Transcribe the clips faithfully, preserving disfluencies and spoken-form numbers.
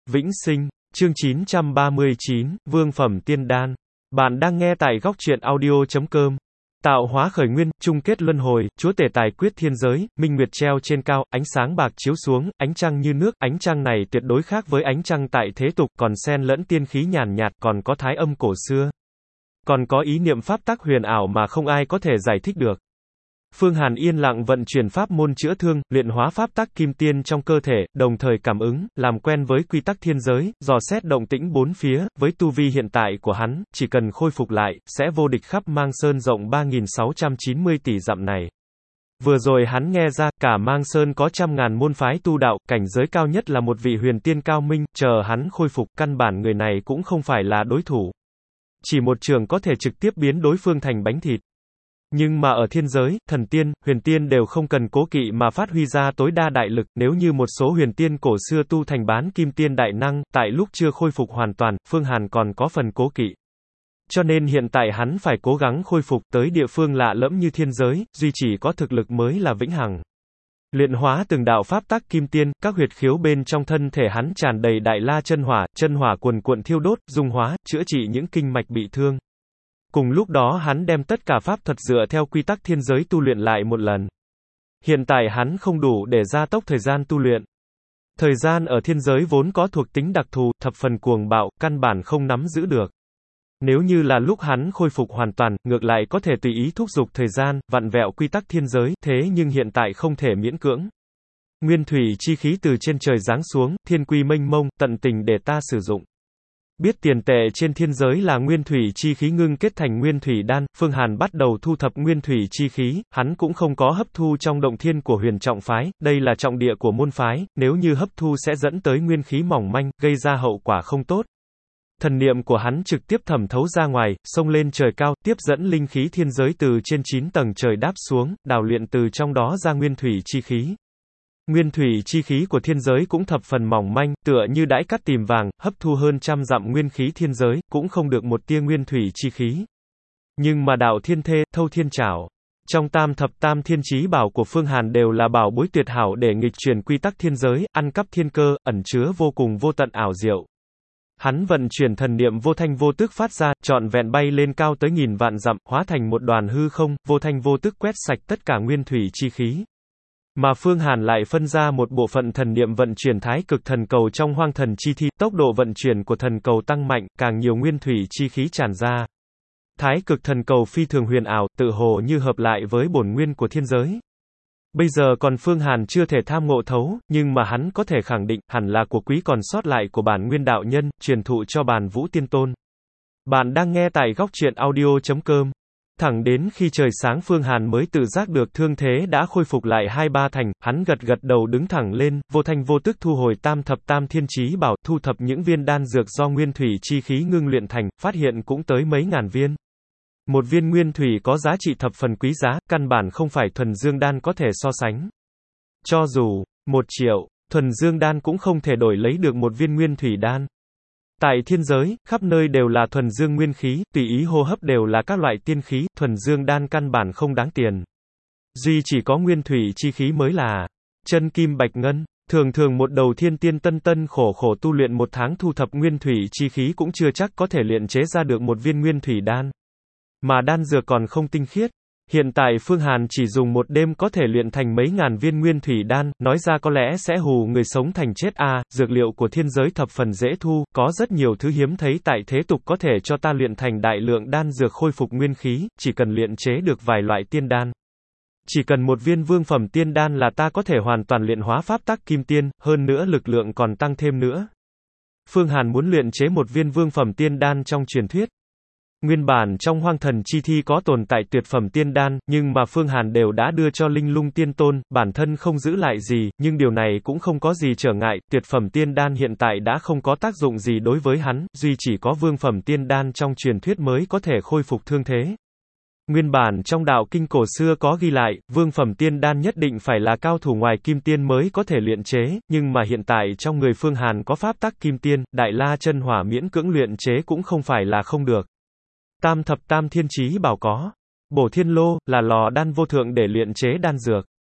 Vĩnh sinh, chương chín trăm ba mươi chín, Vương phẩm tiên đan. Bạn đang nghe tại góc truyện audio chấm com. Tạo hóa khởi nguyên, chung kết luân hồi, chúa tể tài quyết thiên giới, minh nguyệt treo trên cao, ánh sáng bạc chiếu xuống, ánh trăng như nước, ánh trăng này tuyệt đối khác với ánh trăng tại thế tục, còn xen lẫn tiên khí nhàn nhạt, còn có thái âm cổ xưa. Còn có ý niệm pháp tắc huyền ảo mà không ai có thể giải thích được. Phương Hàn yên lặng vận chuyển pháp môn chữa thương, luyện hóa pháp tắc kim tiên trong cơ thể, đồng thời cảm ứng, làm quen với quy tắc thiên giới, dò xét động tĩnh bốn phía, với tu vi hiện tại của hắn, chỉ cần khôi phục lại, sẽ vô địch khắp Mang Sơn rộng ba nghìn sáu trăm chín mươi tỷ dặm này. Vừa rồi hắn nghe ra, cả Mang Sơn có trăm ngàn môn phái tu đạo, cảnh giới cao nhất là một vị huyền tiên cao minh, chờ hắn khôi phục, căn bản người này cũng không phải là đối thủ. Chỉ một trường có thể trực tiếp biến đối phương thành bánh thịt. Nhưng mà ở thiên giới, thần tiên, huyền tiên đều không cần cố kỵ mà phát huy ra tối đa đại lực, nếu như một số huyền tiên cổ xưa tu thành bán kim tiên đại năng, tại lúc chưa khôi phục hoàn toàn, Phương Hàn còn có phần cố kỵ. Cho nên hiện tại hắn phải cố gắng khôi phục tới địa phương lạ lẫm như thiên giới, duy chỉ có thực lực mới là vĩnh hằng. Luyện hóa từng đạo pháp tắc kim tiên, các huyệt khiếu bên trong thân thể hắn tràn đầy đại la chân hỏa, chân hỏa cuồn cuộn thiêu đốt, dung hóa, chữa trị những kinh mạch bị thương. Cùng lúc đó hắn đem tất cả pháp thuật dựa theo quy tắc thiên giới tu luyện lại một lần. Hiện tại hắn không đủ để gia tốc thời gian tu luyện. Thời gian ở thiên giới vốn có thuộc tính đặc thù, thập phần cuồng bạo, căn bản không nắm giữ được. Nếu như là lúc hắn khôi phục hoàn toàn, ngược lại có thể tùy ý thúc giục thời gian, vặn vẹo quy tắc thiên giới, thế nhưng hiện tại không thể miễn cưỡng. Nguyên thủy chi khí từ trên trời giáng xuống, thiên quy mênh mông, tận tình để ta sử dụng. Biết tiền tệ trên thiên giới là nguyên thủy chi khí ngưng kết thành nguyên thủy đan, Phương Hàn bắt đầu thu thập nguyên thủy chi khí, hắn cũng không có hấp thu trong động thiên của huyền trọng phái, đây là trọng địa của môn phái, nếu như hấp thu sẽ dẫn tới nguyên khí mỏng manh, gây ra hậu quả không tốt. Thần niệm của hắn trực tiếp thẩm thấu ra ngoài, xông lên trời cao, tiếp dẫn linh khí thiên giới từ trên chín tầng trời đáp xuống, đào luyện từ trong đó ra nguyên thủy chi khí. Nguyên thủy chi khí của thiên giới cũng thập phần mỏng manh, tựa như đãi cát tìm vàng, hấp thu hơn trăm dặm nguyên khí thiên giới, cũng không được một tia nguyên thủy chi khí. Nhưng mà đạo thiên thê, thâu thiên trảo, trong tam thập tam thiên chí bảo của Phương Hàn đều là bảo bối tuyệt hảo để nghịch truyền quy tắc thiên giới, ăn cắp thiên cơ, ẩn chứa vô cùng vô tận ảo diệu. Hắn vận chuyển thần niệm vô thanh vô tức phát ra, trọn vẹn bay lên cao tới nghìn vạn dặm, hóa thành một đoàn hư không, vô thanh vô tức quét sạch tất cả nguyên thủy chi khí. Mà Phương Hàn lại phân ra một bộ phận thần niệm vận chuyển thái cực thần cầu trong hoang thần chi thi, tốc độ vận chuyển của thần cầu tăng mạnh, càng nhiều nguyên thủy chi khí tràn ra. Thái cực thần cầu phi thường huyền ảo, tự hồ như hợp lại với bổn nguyên của thiên giới. Bây giờ còn Phương Hàn chưa thể tham ngộ thấu, nhưng mà hắn có thể khẳng định, hẳn là của quý còn sót lại của bản nguyên đạo nhân, truyền thụ cho Bàn Vũ Tiên Tôn. Bạn đang nghe tại góc truyện audio chấm com. Thẳng đến khi trời sáng Phương Hàn mới tự giác được thương thế đã khôi phục lại hai ba thành, hắn gật gật đầu đứng thẳng lên, vô thanh vô tức thu hồi tam thập tam thiên chí bảo, thu thập những viên đan dược do nguyên thủy chi khí ngưng luyện thành, phát hiện cũng tới mấy ngàn viên. Một viên nguyên thủy có giá trị thập phần quý giá, căn bản không phải thuần dương đan có thể so sánh. Cho dù, một triệu, thuần dương đan cũng không thể đổi lấy được một viên nguyên thủy đan. Tại thiên giới, khắp nơi đều là thuần dương nguyên khí, tùy ý hô hấp đều là các loại tiên khí, thuần dương đan căn bản không đáng tiền. Duy chỉ có nguyên thủy chi khí mới là chân kim bạch ngân. Thường thường một đầu thiên tiên tân tân khổ khổ tu luyện một tháng thu thập nguyên thủy chi khí cũng chưa chắc có thể luyện chế ra được một viên nguyên thủy đan. Mà đan dược còn không tinh khiết. Hiện tại Phương Hàn chỉ dùng một đêm có thể luyện thành mấy ngàn viên nguyên thủy đan, nói ra có lẽ sẽ hù người sống thành chết a. À, dược liệu của thiên giới thập phần dễ thu, có rất nhiều thứ hiếm thấy tại thế tục có thể cho ta luyện thành đại lượng đan dược khôi phục nguyên khí, chỉ cần luyện chế được vài loại tiên đan. Chỉ cần một viên vương phẩm tiên đan là ta có thể hoàn toàn luyện hóa pháp tắc kim tiên, hơn nữa lực lượng còn tăng thêm nữa. Phương Hàn muốn luyện chế một viên vương phẩm tiên đan trong truyền thuyết. Nguyên bản trong hoang thần chi thi có tồn tại tuyệt phẩm tiên đan, nhưng mà Phương Hàn đều đã đưa cho Linh Lung Tiên Tôn, bản thân không giữ lại gì, nhưng điều này cũng không có gì trở ngại, tuyệt phẩm tiên đan hiện tại đã không có tác dụng gì đối với hắn, duy chỉ có vương phẩm tiên đan trong truyền thuyết mới có thể khôi phục thương thế. Nguyên bản trong đạo kinh cổ xưa có ghi lại, vương phẩm tiên đan nhất định phải là cao thủ ngoài kim tiên mới có thể luyện chế, nhưng mà hiện tại trong người Phương Hàn có pháp tắc kim tiên, đại la chân hỏa miễn cưỡng luyện chế cũng không phải là không được. Tam thập tam thiên chí bảo có. Bổ thiên lô, là lò đan vô thượng để luyện chế đan dược.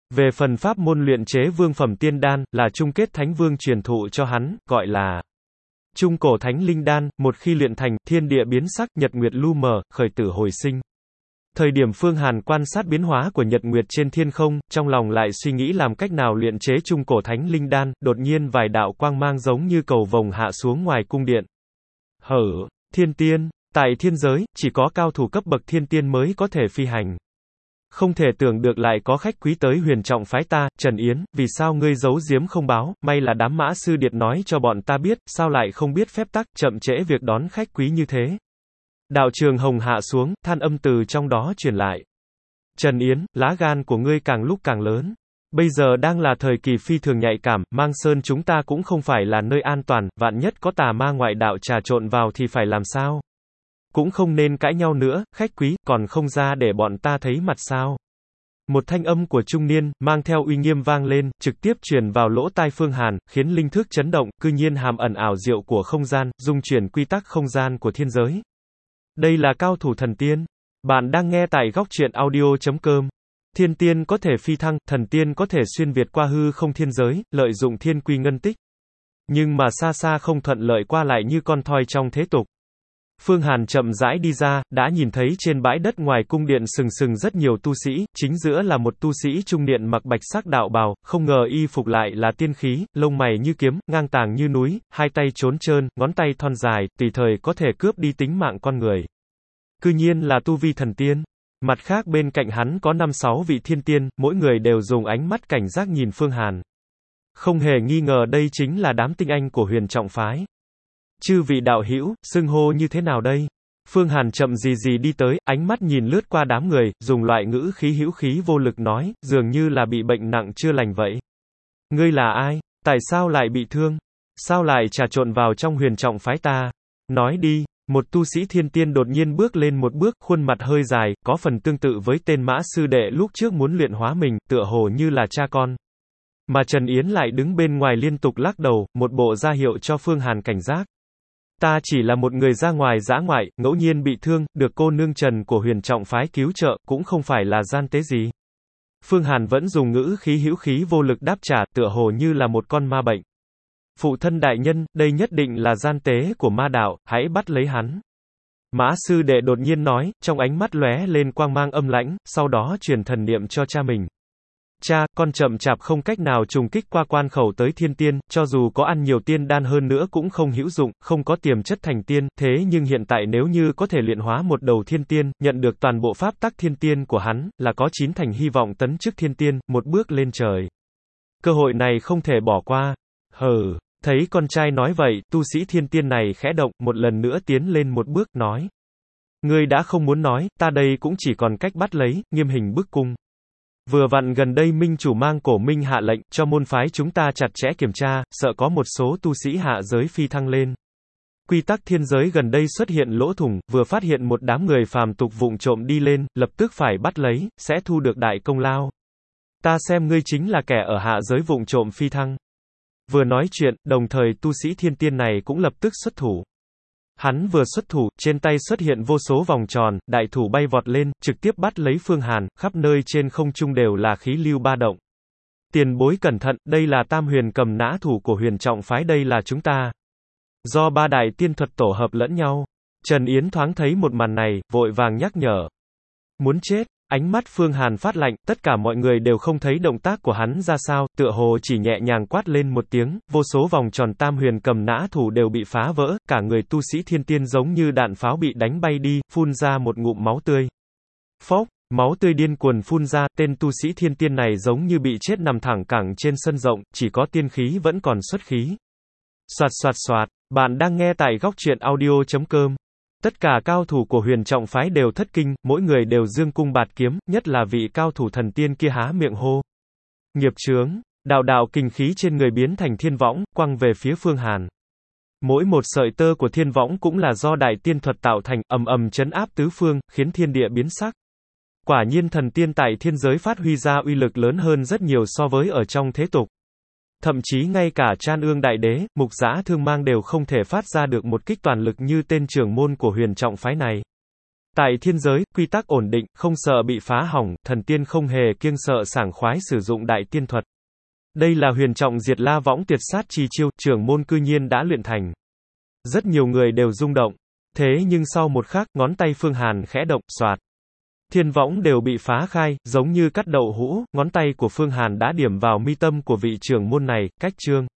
Về phần pháp môn luyện chế vương phẩm tiên đan, là chung kết thánh vương truyền thụ cho hắn, gọi là Trung cổ thánh linh đan, một khi luyện thành, thiên địa biến sắc, nhật nguyệt lu mờ, khởi tử hồi sinh. Thời điểm Phương Hàn quan sát biến hóa của nhật nguyệt trên thiên không, trong lòng lại suy nghĩ làm cách nào luyện chế trung cổ thánh linh đan, đột nhiên vài đạo quang mang giống như cầu vồng hạ xuống ngoài cung điện. Hở, thiên tiên, tại thiên giới, chỉ có cao thủ cấp bậc thiên tiên mới có thể phi hành. Không thể tưởng được lại có khách quý tới huyền trọng phái ta, Trần Yến, vì sao ngươi giấu giếm không báo, may là đám mã sư điệt nói cho bọn ta biết, sao lại không biết phép tắc, chậm trễ việc đón khách quý như thế. Đạo Trường Hồng hạ xuống, than âm từ trong đó truyền lại. Trần Yến, lá gan của ngươi càng lúc càng lớn. Bây giờ đang là thời kỳ phi thường nhạy cảm, Mang Sơn chúng ta cũng không phải là nơi an toàn, vạn nhất có tà ma ngoại đạo trà trộn vào thì phải làm sao? Cũng không nên cãi nhau nữa, khách quý, còn không ra để bọn ta thấy mặt sao? Một thanh âm của trung niên, mang theo uy nghiêm vang lên, trực tiếp truyền vào lỗ tai Phương Hàn, khiến linh thức chấn động, cư nhiên hàm ẩn ảo diệu của không gian, dung chuyển quy tắc không gian của thiên giới. Đây là cao thủ thần tiên. Bạn đang nghe tại góc truyện audio chấm com. Thiên tiên có thể phi thăng, thần tiên có thể xuyên việt qua hư không thiên giới, lợi dụng thiên quy ngân tích. Nhưng mà xa xa không thuận lợi qua lại như con thoi trong thế tục. Phương Hàn chậm rãi đi ra, đã nhìn thấy trên bãi đất ngoài cung điện sừng sừng rất nhiều tu sĩ, chính giữa là một tu sĩ trung niên mặc bạch sắc đạo bào, không ngờ y phục lại là tiên khí, lông mày như kiếm, ngang tàng như núi, hai tay trốn trơn, ngón tay thon dài, tùy thời có thể cướp đi tính mạng con người. Cư nhiên là tu vi thần tiên. Mặt khác bên cạnh hắn có năm sáu vị thiên tiên, mỗi người đều dùng ánh mắt cảnh giác nhìn Phương Hàn. Không hề nghi ngờ đây chính là đám tinh anh của huyền trọng phái. Chư vị đạo hữu, xưng hô như thế nào đây? Phương Hàn chậm gì gì đi tới, ánh mắt nhìn lướt qua đám người, dùng loại ngữ khí hữu khí vô lực nói, dường như là bị bệnh nặng chưa lành vậy. Ngươi là ai? Tại sao lại bị thương? Sao lại trà trộn vào trong huyền trọng phái ta? Nói đi. Một tu sĩ thiên tiên đột nhiên bước lên một bước, khuôn mặt hơi dài, có phần tương tự với tên mã sư đệ lúc trước muốn luyện hóa mình, tựa hồ như là cha con. Mà Trần Yến lại đứng bên ngoài liên tục lắc đầu, một bộ ra hiệu cho Phương Hàn cảnh giác. Ta chỉ là một người ra ngoài dã ngoại, ngẫu nhiên bị thương, được cô nương Trần của huyền trọng phái cứu trợ, cũng không phải là gian tế gì. Phương Hàn vẫn dùng ngữ khí hữu khí vô lực đáp trả, tựa hồ như là một con ma bệnh. Phụ thân đại nhân, đây nhất định là gian tế của ma đạo, hãy bắt lấy hắn. Mã sư đệ đột nhiên nói, trong ánh mắt lóe lên quang mang âm lãnh, sau đó truyền thần niệm cho cha mình. Cha, con chậm chạp không cách nào trùng kích qua quan khẩu tới thiên tiên, cho dù có ăn nhiều tiên đan hơn nữa cũng không hữu dụng, không có tiềm chất thành tiên, thế nhưng hiện tại nếu như có thể luyện hóa một đầu thiên tiên, nhận được toàn bộ pháp tắc thiên tiên của hắn, là có chín thành hy vọng tấn chức thiên tiên, một bước lên trời. Cơ hội này không thể bỏ qua. Hừ. Thấy con trai nói vậy, tu sĩ thiên tiên này khẽ động, một lần nữa tiến lên một bước, nói. Ngươi đã không muốn nói, ta đây cũng chỉ còn cách bắt lấy, nghiêm hình bức cung. Vừa vặn gần đây minh chủ mang cổ minh hạ lệnh, cho môn phái chúng ta chặt chẽ kiểm tra, sợ có một số tu sĩ hạ giới phi thăng lên. Quy tắc thiên giới gần đây xuất hiện lỗ thủng, vừa phát hiện một đám người phàm tục vụng trộm đi lên, lập tức phải bắt lấy, sẽ thu được đại công lao. Ta xem ngươi chính là kẻ ở hạ giới vụng trộm phi thăng. Vừa nói chuyện, đồng thời tu sĩ thiên tiên này cũng lập tức xuất thủ. Hắn vừa xuất thủ, trên tay xuất hiện vô số vòng tròn, đại thủ bay vọt lên, trực tiếp bắt lấy Phương Hàn, khắp nơi trên không trung đều là khí lưu ba động. Tiền bối cẩn thận, đây là tam huyền cầm nã thủ của huyền trọng phái, đây là chúng ta. Do ba đại tiên thuật tổ hợp lẫn nhau. Trần Yến thoáng thấy một màn này, vội vàng nhắc nhở. Muốn chết. Ánh mắt Phương Hàn phát lạnh, tất cả mọi người đều không thấy động tác của hắn ra sao, tựa hồ chỉ nhẹ nhàng quát lên một tiếng, vô số vòng tròn tam huyền cầm nã thủ đều bị phá vỡ, cả người tu sĩ thiên tiên giống như đạn pháo bị đánh bay đi, phun ra một ngụm máu tươi. Phốc, máu tươi điên cuồng phun ra, tên tu sĩ thiên tiên này giống như bị chết nằm thẳng cẳng trên sân rộng, chỉ có tiên khí vẫn còn xuất khí. Soạt soạt soạt, bạn đang nghe tại góc truyện audio chấm com. Tất cả cao thủ của huyền trọng phái đều thất kinh, mỗi người đều dương cung bạt kiếm, nhất là vị cao thủ thần tiên kia há miệng hô. Nghiệp chướng, đạo đạo kinh khí trên người biến thành thiên võng, quăng về phía Phương Hàn. Mỗi một sợi tơ của thiên võng cũng là do đại tiên thuật tạo thành, ầm ầm chấn áp tứ phương, khiến thiên địa biến sắc. Quả nhiên thần tiên tại thiên giới phát huy ra uy lực lớn hơn rất nhiều so với ở trong thế tục. Thậm chí ngay cả Chan Ương Đại Đế, Mục Giã Thương Mang đều không thể phát ra được một kích toàn lực như tên trưởng môn của huyền trọng phái này. Tại thiên giới, quy tắc ổn định, không sợ bị phá hỏng, thần tiên không hề kiêng sợ sảng khoái sử dụng đại tiên thuật. Đây là huyền trọng diệt la võng tuyệt sát chi chiêu, trưởng môn cư nhiên đã luyện thành. Rất nhiều người đều rung động. Thế nhưng sau một khắc, ngón tay Phương Hàn khẽ động, xoạt. Thiên võng đều bị phá khai, giống như cắt đậu hũ, ngón tay của Phương Hàn đã điểm vào mi tâm của vị trưởng môn này, cách chương.